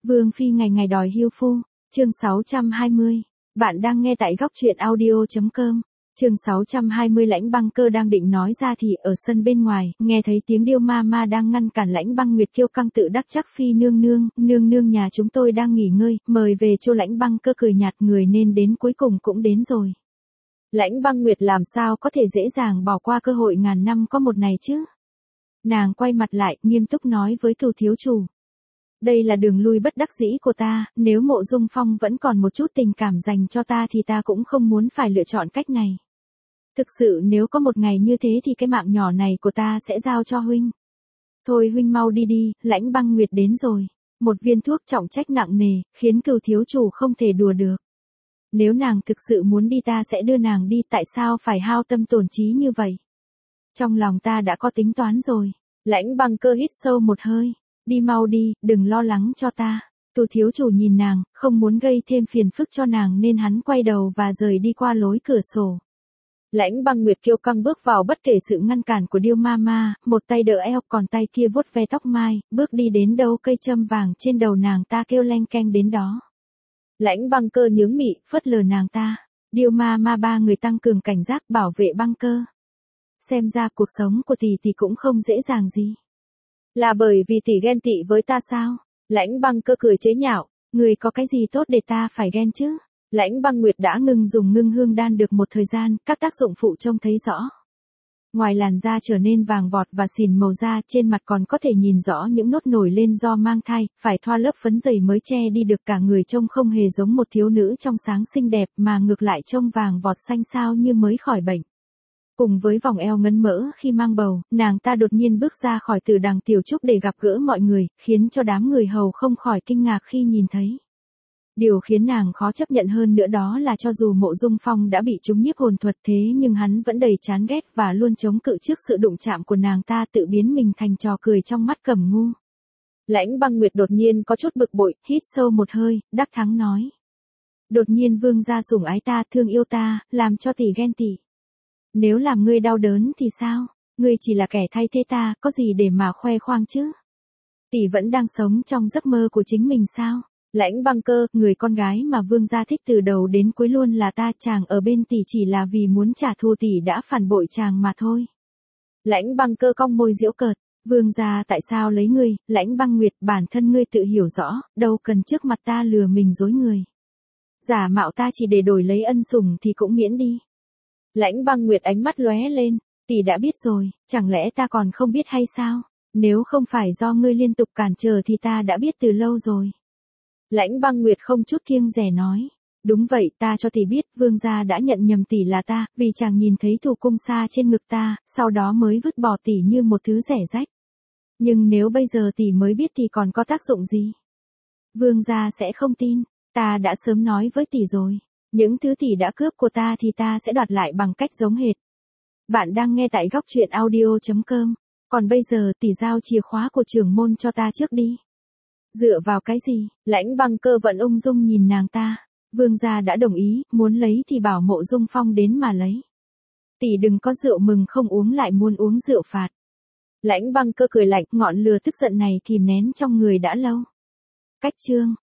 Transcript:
Vương phi ngày ngày đòi hưu phu, chương 620. Bạn đang nghe tại góc truyện audio.com. Chương 620. Lãnh Băng Cơ đang định nói ra thì ở sân bên ngoài, nghe thấy tiếng Điêu Ma Ma đang ngăn cản Lãnh Băng Nguyệt kiêu căng tự đắc chắc phi nương nương nhà chúng tôi đang nghỉ ngơi, mời về cho. Lãnh Băng Cơ cười nhạt, người nên đến cuối cùng cũng đến rồi. Lãnh Băng Nguyệt làm sao có thể dễ dàng bỏ qua cơ hội ngàn năm có một này chứ? Nàng quay mặt lại, nghiêm túc nói với Cửu thiếu chủ. Đây là đường lui bất đắc dĩ của ta, nếu Mộ Dung Phong vẫn còn một chút tình cảm dành cho ta thì ta cũng không muốn phải lựa chọn cách này. Thực sự nếu có một ngày như thế thì cái mạng nhỏ này của ta sẽ giao cho huynh. Thôi huynh mau đi đi, Lãnh Băng Nguyệt đến rồi. Một viên thuốc trọng trách nặng nề, khiến Cửu thiếu chủ không thể đùa được. Nếu nàng thực sự muốn đi ta sẽ đưa nàng đi, tại sao phải hao tâm tổn trí như vậy? Trong lòng ta đã có tính toán rồi. Lãnh Băng Cơ hít sâu một hơi. Đi mau đi, đừng lo lắng cho ta. Cửu thiếu chủ nhìn nàng, không muốn gây thêm phiền phức cho nàng nên hắn quay đầu và rời đi qua lối cửa sổ. Lãnh Băng Nguyệt kiêu căng bước vào bất kể sự ngăn cản của Điêu Ma Ma, một tay đỡ eo còn tay kia vuốt ve tóc mai, bước đi đến đâu cây châm vàng trên đầu nàng ta kêu leng keng đến đó. Lãnh Băng Cơ nhướng mị, phớt lờ nàng ta. Điêu Ma Ma ba người tăng cường cảnh giác bảo vệ Băng Cơ. Xem ra cuộc sống của tỷ cũng không dễ dàng gì. Là bởi vì tỷ ghen tị với ta sao? Lãnh Băng Cơ cười chế nhạo, người có cái gì tốt để ta phải ghen chứ? Lãnh Băng Nguyệt đã ngừng dùng ngưng hương đan được một thời gian, các tác dụng phụ trông thấy rõ. Ngoài làn da trở nên vàng vọt và xỉn màu da, trên mặt còn có thể nhìn rõ những nốt nổi lên do mang thai, phải thoa lớp phấn dày mới che đi được, cả người trông không hề giống một thiếu nữ trong sáng xinh đẹp mà ngược lại trông vàng vọt xanh xao như mới khỏi bệnh. Cùng với vòng eo ngấn mỡ khi mang bầu, nàng ta đột nhiên bước ra khỏi Tử Đằng Tiểu Trúc để gặp gỡ mọi người, khiến cho đám người hầu không khỏi kinh ngạc khi nhìn thấy. Điều khiến nàng khó chấp nhận hơn nữa đó là cho dù Mộ Dung Phong đã bị trúng nhiếp hồn thuật thế nhưng hắn vẫn đầy chán ghét và luôn chống cự trước sự đụng chạm của nàng ta, tự biến mình thành trò cười trong mắt Cẩm Ngu. Lãnh Băng Nguyệt đột nhiên có chút bực bội, hít sâu một hơi, đắc thắng nói. Đột nhiên vương gia sủng ái ta, thương yêu ta, làm cho tỷ ghen tị. Nếu làm ngươi đau đớn thì sao? Ngươi chỉ là kẻ thay thế ta, có gì để mà khoe khoang chứ? Tỷ vẫn đang sống trong giấc mơ của chính mình sao? Lãnh Băng Cơ, người con gái mà vương gia thích từ đầu đến cuối luôn là ta, chàng ở bên tỷ chỉ là vì muốn trả thù tỷ đã phản bội chàng mà thôi. Lãnh Băng Cơ cong môi giễu cợt, vương gia tại sao lấy ngươi? Lãnh Băng Nguyệt, bản thân ngươi tự hiểu rõ, đâu cần trước mặt ta lừa mình dối người. Giả mạo ta chỉ để đổi lấy ân sủng thì cũng miễn đi. Lãnh Băng Nguyệt ánh mắt lóe lên, tỷ đã biết rồi, chẳng lẽ ta còn không biết hay sao? Nếu không phải do ngươi liên tục cản trở thì ta đã biết từ lâu rồi. Lãnh Băng Nguyệt không chút kiêng dè nói, đúng vậy, ta cho tỷ biết, vương gia đã nhận nhầm tỷ là ta, vì chàng nhìn thấy thủ cung sa trên ngực ta, sau đó mới vứt bỏ tỷ như một thứ rẻ rách. Nhưng nếu bây giờ tỷ mới biết thì còn có tác dụng gì? Vương gia sẽ không tin, ta đã sớm nói với tỷ rồi. Những thứ tỷ đã cướp của ta thì ta sẽ đoạt lại bằng cách giống hệt. Bạn đang nghe tại góc truyện audio.com. Còn bây giờ tỷ giao chìa khóa của trưởng môn cho ta trước đi. Dựa vào cái gì? Lãnh Băng Cơ vẫn ung dung nhìn nàng ta. Vương gia đã đồng ý, muốn lấy thì bảo Mộ Dung Phong đến mà lấy. Tỷ đừng có rượu mừng không uống lại muốn uống rượu phạt. Lãnh Băng Cơ cười lạnh, ngọn lửa tức giận này kìm nén trong người đã lâu. Cách chương.